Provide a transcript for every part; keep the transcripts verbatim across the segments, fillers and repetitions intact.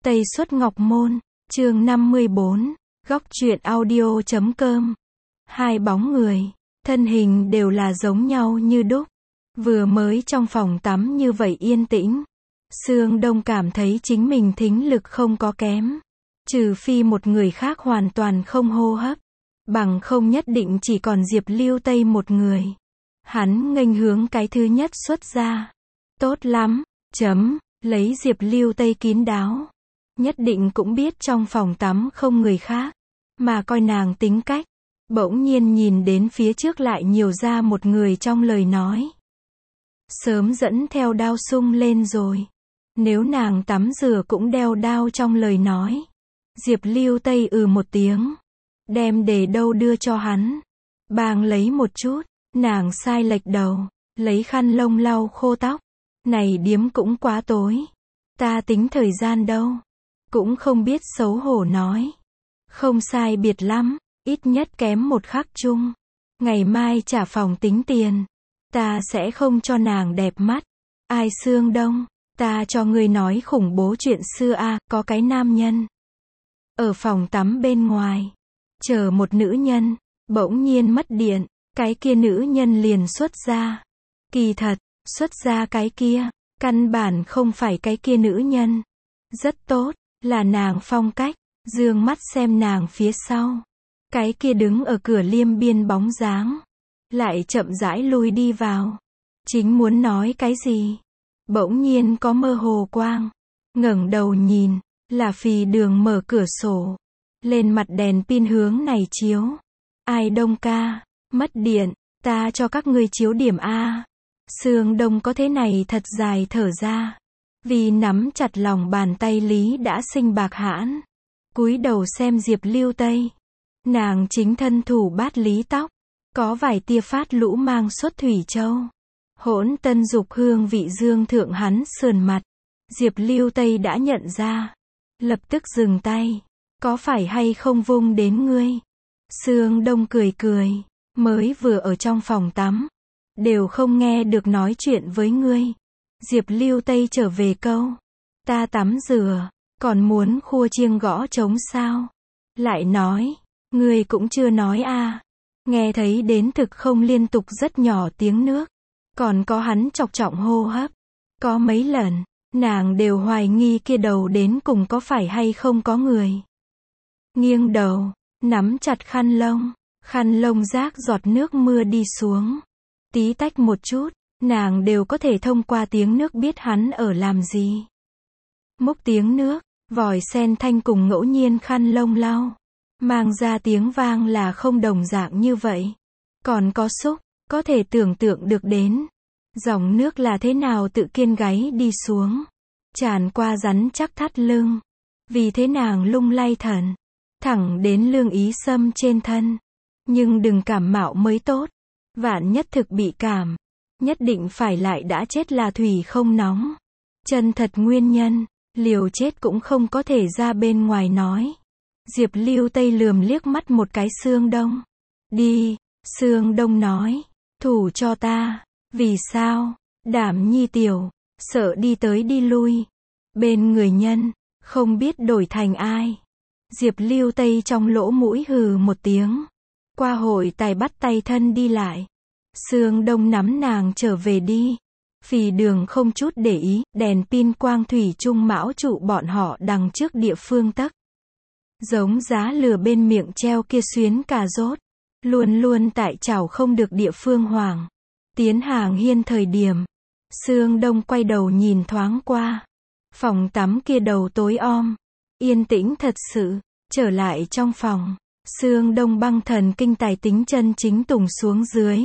Tây Xuất Ngọc Môn, chương năm mươi bốn, góc truyện audio chấm com. Hai bóng người, thân hình đều là giống nhau như đúc. Vừa mới trong phòng tắm như vậy yên tĩnh. Sương Đông cảm thấy chính mình thính lực không có kém. Trừ phi một người khác hoàn toàn không hô hấp. Bằng không nhất định chỉ còn Diệp Lưu Tây một người. Hắn nghênh hướng cái thứ nhất xuất ra. Tốt lắm, chấm, lấy Diệp Lưu Tây kín đáo. Nhất định cũng biết trong phòng tắm không người khác. Mà coi nàng tính cách. Bỗng nhiên nhìn đến phía trước lại nhiều ra một người trong lời nói. Sớm dẫn theo đao sung lên rồi. Nếu nàng tắm rửa cũng đeo đao trong lời nói. Diệp Lưu Tây ừ một tiếng. Đem để đâu đưa cho hắn. Bàng lấy một chút. Nàng sai lệch đầu. Lấy khăn lông lau khô tóc. Này điếm cũng quá tối. Ta tính thời gian đâu. Cũng không biết xấu hổ nói. Không sai biệt lắm. Ít nhất kém một khắc chung. Ngày mai trả phòng tính tiền. Ta sẽ không cho nàng đẹp mắt. Ai Sương Đông. Ta cho ngươi nói khủng bố chuyện xưa a, có cái nam nhân. Ở phòng tắm bên ngoài. Chờ một nữ nhân. Bỗng nhiên mất điện. Cái kia nữ nhân liền xuất ra. Kỳ thật, xuất ra cái kia. Căn bản không phải cái kia nữ nhân. Rất tốt, là nàng phong cách. Dương mắt xem nàng phía sau. Cái kia đứng ở cửa liêm biên bóng dáng. Lại chậm rãi lui đi vào. Chính muốn nói cái gì. Bỗng nhiên có mơ hồ quang. Ngẩng đầu nhìn. Là Phì Đường mở cửa sổ. Lên mặt đèn pin hướng này chiếu. Ai Đông ca. Mất điện. Ta cho các ngươi chiếu điểm A. Sương Đông có thế này thật dài thở ra. Vì nắm chặt lòng bàn tay Lý đã sinh bạc hãn. Cúi đầu xem Diệp Lưu Tây. Nàng chính thân thủ bát Lý tóc. Có vài tia phát lũ mang xuất thủy châu. Hỗn tân dục hương vị dương thượng hắn sườn mặt. Diệp Lưu Tây đã nhận ra. Lập tức dừng tay. Có phải hay không vung đến ngươi? Sương Đông cười cười. Mới vừa ở trong phòng tắm. Đều không nghe được nói chuyện với ngươi. Diệp Lưu Tây trở về câu. Ta tắm rửa. Còn muốn khua chiêng gõ trống sao? Lại nói. Ngươi cũng chưa nói a. Nghe thấy đến thực không liên tục rất nhỏ tiếng nước. Còn có hắn chọc trọng hô hấp. Có mấy lần. Nàng đều hoài nghi kia đầu đến cùng có phải hay không có người. Nghiêng đầu. Nắm chặt khăn lông. Khăn lông rác giọt nước mưa đi xuống. Tí tách một chút. Nàng đều có thể thông qua tiếng nước biết hắn ở làm gì. Múc tiếng nước. Vòi sen thanh cùng ngẫu nhiên khăn lông lau. Mang ra tiếng vang là không đồng dạng như vậy. Còn có xúc. Có thể tưởng tượng được đến. Dòng nước là thế nào tự kiên gáy đi xuống. Tràn qua rắn chắc thắt lưng. Vì thế nàng lung lay thần. Thẳng đến lương ý xâm trên thân. Nhưng đừng cảm mạo mới tốt. Vạn nhất thực bị cảm. Nhất định phải lại đã chết là thủy không nóng. Chân thật nguyên nhân. Liều chết cũng không có thể ra bên ngoài nói. Diệp Lưu Tây lườm liếc mắt một cái Sương Đông. Đi, Sương Đông nói. Thủ cho ta. Vì sao? Đảm nhi tiểu. Sợ đi tới đi lui. Bên người nhân. Không biết đổi thành ai. Diệp Lưu Tây trong lỗ mũi hừ một tiếng. Qua hội tài bắt tay thân đi lại. Sương Đông nắm nàng trở về đi. Phì Đường không chút để ý. Đèn pin quang thủy chung mão trụ bọn họ đằng trước địa phương tấc. Giống giá lừa bên miệng treo kia xuyến cà rốt. Luôn luôn tại chảo không được địa phương hoàng. Tiến hàng hiên thời điểm. Sương Đông quay đầu nhìn thoáng qua. Phòng tắm kia đầu tối om. Yên tĩnh thật sự. Trở lại trong phòng. Sương Đông băng thần kinh tài tính chân chính tùng xuống dưới.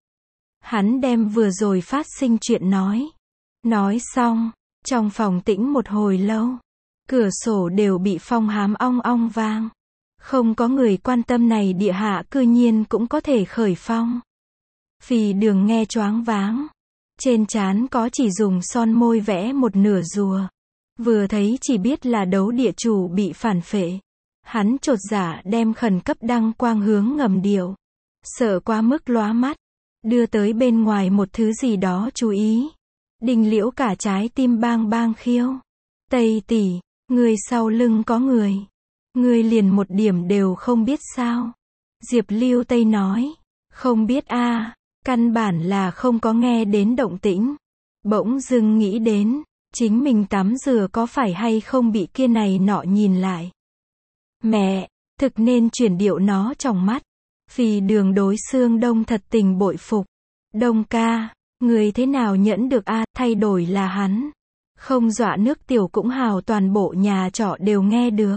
Hắn đem vừa rồi phát sinh chuyện nói. Nói xong. Trong phòng tĩnh một hồi lâu. Cửa sổ đều bị phong hám ong ong vang. Không có người quan tâm này địa hạ cư nhiên cũng có thể khởi phong. Phì Đường nghe choáng váng. Trên trán có chỉ dùng son môi vẽ một nửa rùa. Vừa thấy chỉ biết là đấu địa chủ bị phản phệ. Hắn chột dạ đem khẩn cấp đăng quang hướng ngầm điệu. Sợ quá mức lóa mắt. Đưa tới bên ngoài một thứ gì đó chú ý. Đình Liễu cả trái tim bang bang khiêu. Tây tỷ. Ngươi sau lưng có người. Ngươi liền một điểm đều không biết sao? Diệp Lưu Tây nói. Không biết a, căn bản là không có nghe đến động tĩnh. Bỗng dưng nghĩ đến, chính mình tắm rửa có phải hay không bị kia này nọ nhìn lại. Mẹ, thực nên chuyển điệu nó trong mắt. Phì Đường đối Sương Đông thật tình bội phục. Đông ca, người thế nào nhẫn được a, thay đổi là hắn. Không dọa nước tiểu cũng hào toàn bộ nhà trọ đều nghe được.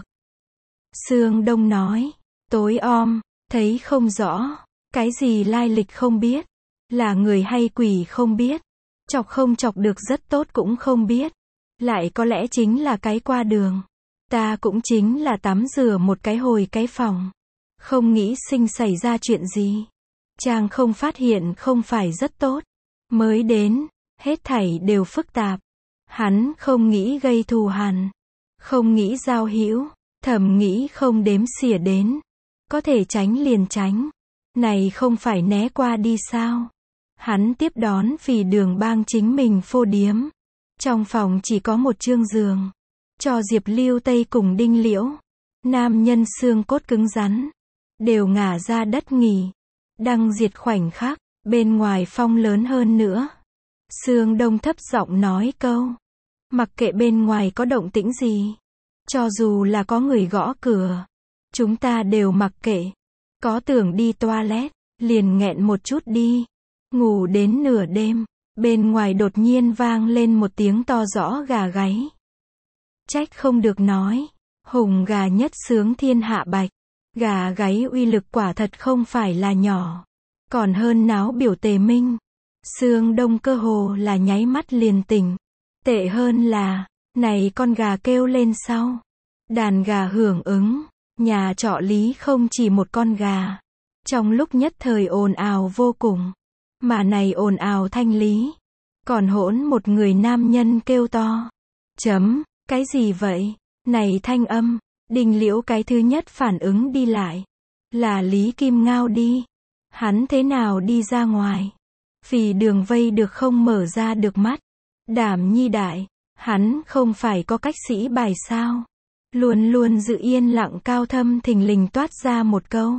Sương Đông nói, tối om, thấy không rõ, cái gì lai lịch không biết, là người hay quỷ không biết, chọc không chọc được rất tốt cũng không biết, lại có lẽ chính là cái qua đường. Ta cũng chính là tắm rửa một cái hồi cái phòng, không nghĩ sinh xảy ra chuyện gì. Chàng không phát hiện không phải rất tốt, mới đến, hết thảy đều phức tạp. Hắn không nghĩ gây thù hằn, không nghĩ giao hữu, thầm nghĩ không đếm xỉa đến. Có thể tránh liền tránh. Này không phải né qua đi sao? Hắn tiếp đón Phì Đường bang chính mình phô điếm. Trong phòng chỉ có một chương giường. Cho Diệp Lưu Tây cùng Đinh Liễu. Nam nhân xương cốt cứng rắn. Đều ngả ra đất nghỉ. Đăng diệt khoảnh khắc. Bên ngoài phong lớn hơn nữa. Sương Đông thấp giọng nói câu. Mặc kệ bên ngoài có động tĩnh gì. Cho dù là có người gõ cửa. Chúng ta đều mặc kệ. Có tưởng đi toilet, liền nghẹn một chút đi. Ngủ đến nửa đêm, bên ngoài đột nhiên vang lên một tiếng to rõ gà gáy. Trách không được nói, hùng gà nhất sướng thiên hạ bạch. Gà gáy uy lực quả thật không phải là nhỏ. Còn hơn náo biểu Tề Minh. Sương Đông cơ hồ là nháy mắt liền tỉnh. Tệ hơn là, này con gà kêu lên sau. Đàn gà hưởng ứng. Nhà trọ lý không chỉ một con gà. Trong lúc nhất thời ồn ào vô cùng. Mà này ồn ào thanh lý. Còn hỗn một người nam nhân kêu to. Chấm, cái gì vậy? Này thanh âm. Đinh Liễu cái thứ nhất phản ứng đi lại. Là Lý Kim Ngao đi. Hắn thế nào đi ra ngoài? Phì Đường vây được không mở ra được mắt. Đảm nhi đại. Hắn không phải có cách sĩ bài sao? Luôn luôn giữ yên lặng Cao Thâm thình lình toát ra một câu.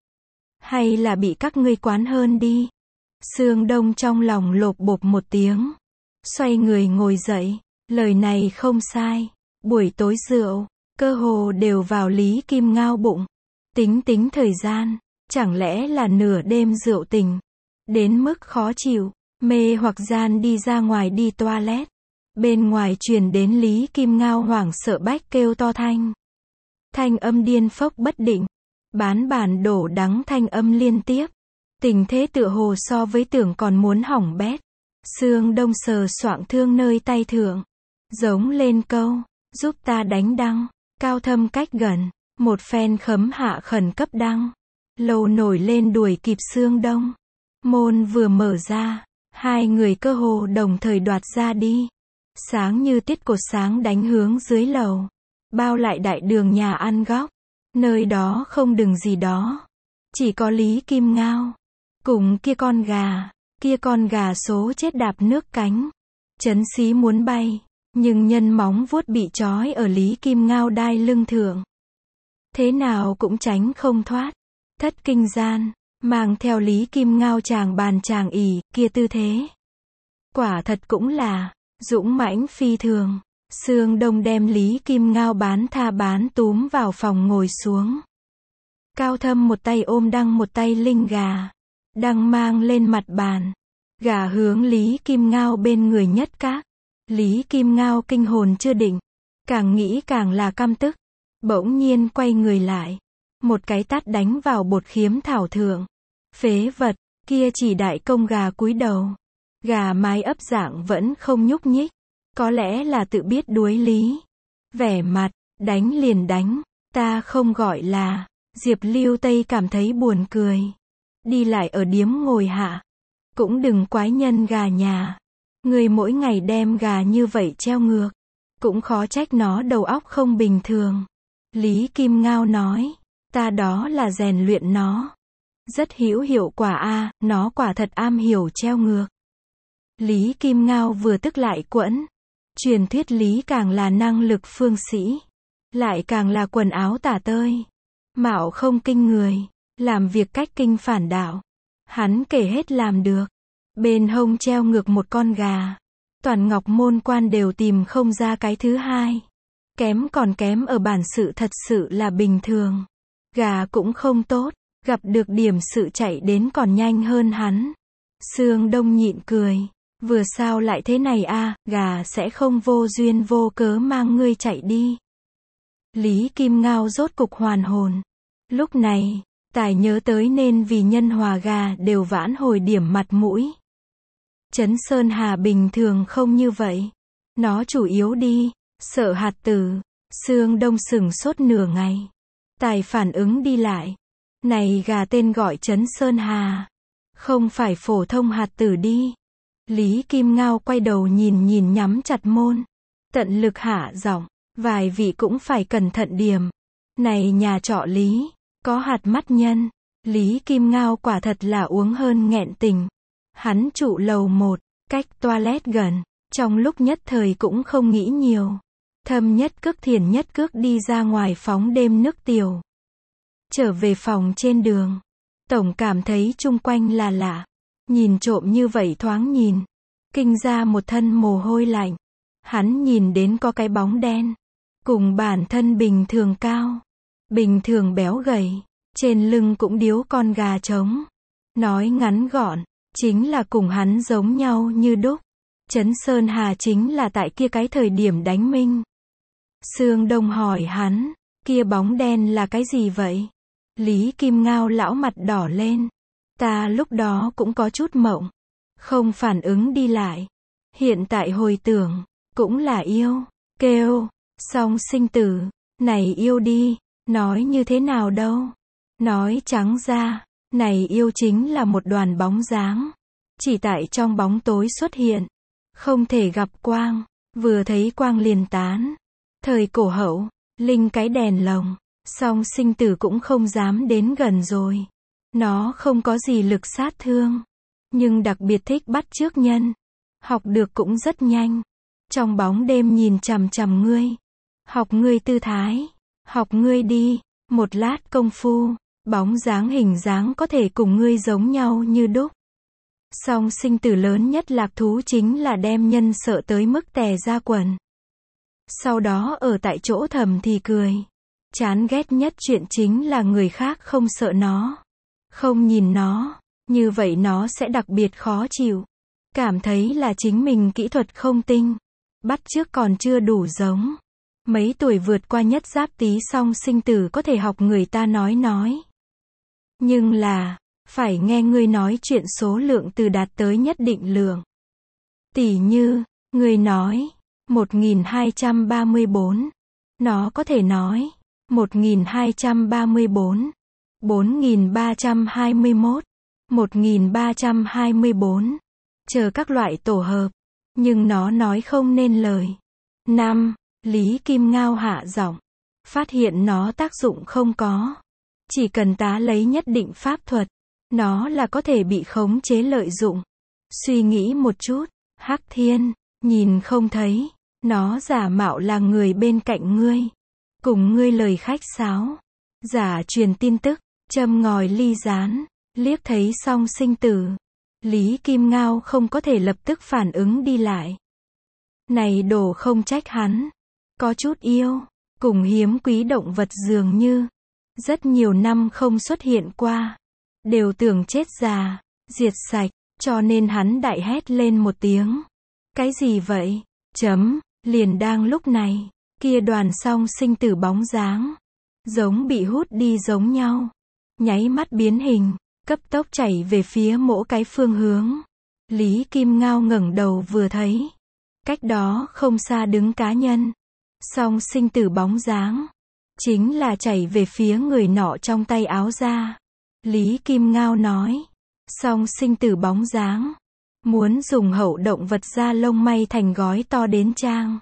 Hay là bị các ngươi quán hơn đi. Sương Đông trong lòng lộp bộp một tiếng. Xoay người ngồi dậy. Lời này không sai. Buổi tối rượu, cơ hồ đều vào Lý Kim Ngao bụng. Tính tính thời gian, chẳng lẽ là nửa đêm rượu tình. Đến mức khó chịu, mê hoặc gian đi ra ngoài đi toilet. Bên ngoài truyền đến Lý Kim Ngao hoảng sợ bách kêu to thanh. Thanh âm điên phốc bất định. Bán bản đổ đắng thanh âm liên tiếp. Tình thế tựa hồ so với tưởng còn muốn hỏng bét. Sương Đông sờ soạng thương nơi tay thượng. Giống lên câu, giúp ta đánh đăng. Cao Thâm cách gần. Một phen khấm hạ khẩn cấp đăng. Lầu nổi lên đuổi kịp Sương Đông. Môn vừa mở ra. Hai người cơ hồ đồng thời đoạt ra đi. Sáng như tiết cột sáng đánh hướng dưới lầu. Bao lại đại đường nhà ăn góc. Nơi đó không đừng gì đó. Chỉ có Lý Kim Ngao. Cùng kia con gà. Kia con gà số chết đạp nước cánh. Chấn xí muốn bay. Nhưng nhân móng vuốt bị trói ở Lý Kim Ngao đai lưng thượng. Thế nào cũng tránh không thoát. Thất kinh gian. Mang theo Lý Kim Ngao chàng bàn chàng ỉ. Kia tư thế. Quả thật cũng là. Dũng mãnh phi thường. Sương Đông đem Lý Kim Ngao bán tha bán túm vào phòng ngồi xuống. Cao Thâm một tay ôm đăng một tay linh gà. Đăng mang lên mặt bàn. Gà hướng Lý Kim Ngao bên người nhất các. Lý Kim Ngao kinh hồn chưa định. Càng nghĩ càng là căm tức. Bỗng nhiên quay người lại. Một cái tát đánh vào bột khiếm thảo thượng. Phế vật, kia chỉ đại công gà cúi đầu. Gà mái ấp dạng vẫn không nhúc nhích. Có lẽ là tự biết đuối lý. Vẻ mặt, đánh liền đánh. Ta không gọi là. Diệp Lưu Tây cảm thấy buồn cười. Đi lại ở điếm ngồi hạ. Cũng đừng quái nhân gà nhà. Người mỗi ngày đem gà như vậy treo ngược. Cũng khó trách nó đầu óc không bình thường. Lý Kim Ngao nói. Ta đó là rèn luyện nó. Rất hữu hiệu quả a, nó quả thật am hiểu treo ngược. Lý Kim Ngao vừa tức lại quẫn. Truyền thuyết Lý càng là năng lực phương sĩ. lại càng là quần áo tả tơi, mạo không kinh người, làm việc cách kinh phản đạo. Hắn kể hết làm được. Bên hông treo ngược một con gà. Toàn Ngọc Môn quan đều tìm không ra cái thứ hai. Kém còn kém ở bản sự thật sự là bình thường. Gà cũng không tốt, gặp được điểm sự chạy đến còn nhanh hơn hắn. Sương Đông nhịn cười. Vừa sao lại thế này a, gà sẽ không vô duyên vô cớ mang ngươi chạy đi. Lý Kim Ngao rốt cục hoàn hồn. Lúc này, tài nhớ tới nên vì nhân hòa gà đều vãn hồi điểm mặt mũi. Trấn Sơn Hà bình thường không như vậy. Nó chủ yếu đi, sợ hạt tử. Sương Đông sửng sốt nửa ngày. Tài phản ứng đi lại. Này gà tên gọi Trấn Sơn Hà. Không phải phổ thông hạt tử đi. Lý Kim Ngao quay đầu nhìn nhìn nhắm chặt môn. Tận lực hạ giọng. Vài vị cũng phải cẩn thận điểm. Này nhà trọ Lý, có hạt mắt nhân. Lý Kim Ngao quả thật là uống hơn nghẹn tình. Hắn trụ lầu một, cách toilet gần. Trong lúc nhất thời cũng không nghĩ nhiều. Thâm nhất cước thiền nhất cước đi ra ngoài phóng đêm nước tiểu. Trở về phòng trên đường. Tổng cảm thấy chung quanh là lạ. Nhìn trộm như vậy thoáng nhìn. Kinh ra một thân mồ hôi lạnh. Hắn nhìn đến có cái bóng đen. Cùng bản thân bình thường cao. Bình thường béo gầy. Trên lưng cũng điếu con gà trống. Nói ngắn gọn. Chính là cùng hắn giống nhau như đúc. Trấn Sơn Hà chính là tại kia cái thời điểm đánh minh. Sương Đông hỏi hắn. Kia bóng đen là cái gì vậy? Lý Kim Ngao lão mặt đỏ lên. Ta lúc đó cũng có chút mộng. Không phản ứng đi lại. Hiện tại hồi tưởng. Cũng là yêu. Kêu. Song sinh tử. Này yêu đi. Nói như thế nào đâu. Nói trắng ra. Này yêu chính là một đoàn bóng dáng. Chỉ tại trong bóng tối xuất hiện. Không thể gặp quang. Vừa thấy quang liền tán. Thời cổ hậu. Linh cái đèn lồng. Song sinh tử cũng không dám đến gần rồi. Nó không có gì lực sát thương. Nhưng đặc biệt thích bắt chước nhân. Học được cũng rất nhanh. Trong bóng đêm nhìn chằm chằm ngươi. Học ngươi tư thái. Học ngươi đi. Một lát công phu. Bóng dáng hình dáng có thể cùng ngươi giống nhau như đúc. Song sinh tử lớn nhất lạc thú chính là đem nhân sợ tới mức tè ra quần. Sau đó ở tại chỗ thầm thì cười. Chán ghét nhất chuyện chính là người khác không sợ nó. Không nhìn nó. Như vậy nó sẽ đặc biệt khó chịu. Cảm thấy là chính mình kỹ thuật không tinh. Bắt chước còn chưa đủ giống. Mấy tuổi vượt qua nhất giáp tý song sinh tử có thể học người ta nói nói. Nhưng là, phải nghe ngươi nói chuyện số lượng từ đạt tới nhất định lượng. Tỉ như, ngươi nói, một nghìn hai trăm ba mươi bốn. Nó có thể nói, một nghìn hai trăm ba mươi bốn, bốn nghìn ba trăm hai mươi mốt, một nghìn ba trăm hai mươi bốn. Chờ các loại tổ hợp. Nhưng nó nói không nên lời. năm. Lý Kim Ngao hạ giọng. Phát hiện nó tác dụng không có. Chỉ cần tá lấy nhất định pháp thuật. Nó là có thể bị khống chế lợi dụng. Suy nghĩ một chút. Hắc Thiên. Nhìn không thấy. Nó giả mạo là người bên cạnh ngươi. Cùng ngươi lời khách sáo. Giả truyền tin tức. Châm ngòi ly gián. Liếc thấy song sinh tử. Lý Kim Ngao không có thể lập tức phản ứng đi lại. Này đồ không trách hắn. Có chút yêu. Cùng hiếm quý động vật dường như. Rất nhiều năm không xuất hiện qua. Đều tưởng chết già. Diệt sạch. Cho nên hắn đại hét lên một tiếng. Cái gì vậy? Chấm. Liền đang lúc này. Kia đoàn song sinh tử bóng dáng. Giống bị hút đi giống nhau. Nháy mắt biến hình. Cấp tốc chảy về phía mỗi cái phương hướng. Lý Kim Ngao ngẩng đầu vừa thấy. Cách đó không xa đứng cá nhân. Song sinh tử bóng dáng. Chính là chảy về phía người nọ trong tay áo ra. Lý Kim Ngao nói. Song sinh tử bóng dáng. Muốn dùng hậu động vật da lông may thành gói to đến trang.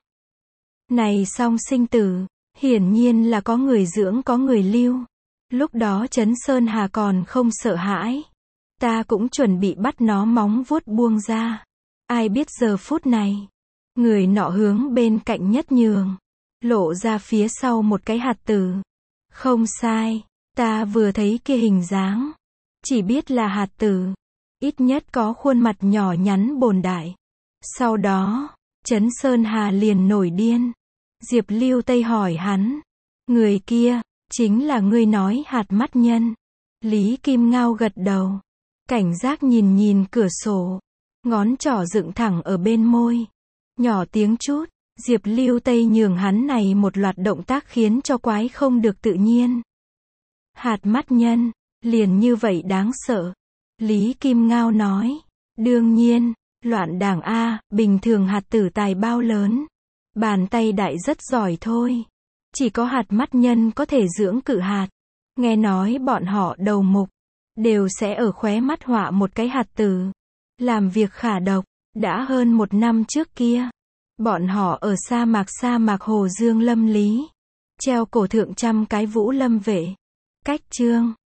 Này song sinh tử. Hiển nhiên là có người dưỡng có người lưu. Lúc đó Trấn Sơn Hà còn không sợ hãi. Ta cũng chuẩn bị bắt nó móng vuốt buông ra. Ai biết giờ phút này. Người nọ hướng bên cạnh nhất nhường. lộ ra phía sau một cái hạt tử. Không sai, ta vừa thấy kia hình dáng, chỉ biết là hạt tử, ít nhất có khuôn mặt nhỏ nhắn bồn đại. Sau đó, Trấn Sơn Hà liền nổi điên. Diệp Lưu Tây hỏi hắn, người kia, chính là ngươi nói hạt mắt nhân. Lý Kim Ngao gật đầu, cảnh giác nhìn nhìn cửa sổ, ngón trỏ dựng thẳng ở bên môi, nhỏ tiếng chút. Diệp Lưu Tây nhường hắn này một loạt động tác khiến cho quái không được tự nhiên. Hạt mắt nhân, liền như vậy đáng sợ. Lý Kim Ngao nói, đương nhiên, loạn đảng A, bình thường hạt tử tài bao lớn. Bàn tay đại rất giỏi thôi. Chỉ có hạt mắt nhân có thể dưỡng cự hạt. Nghe nói bọn họ đầu mục, đều sẽ ở khóe mắt họa một cái hạt tử. Làm việc khả độc, đã hơn một năm trước kia. Bọn họ ở sa mạc sa mạc Hồ Dương Lâm Lý. Treo cổ thượng trăm cái Vũ Lâm vệ. Cách chương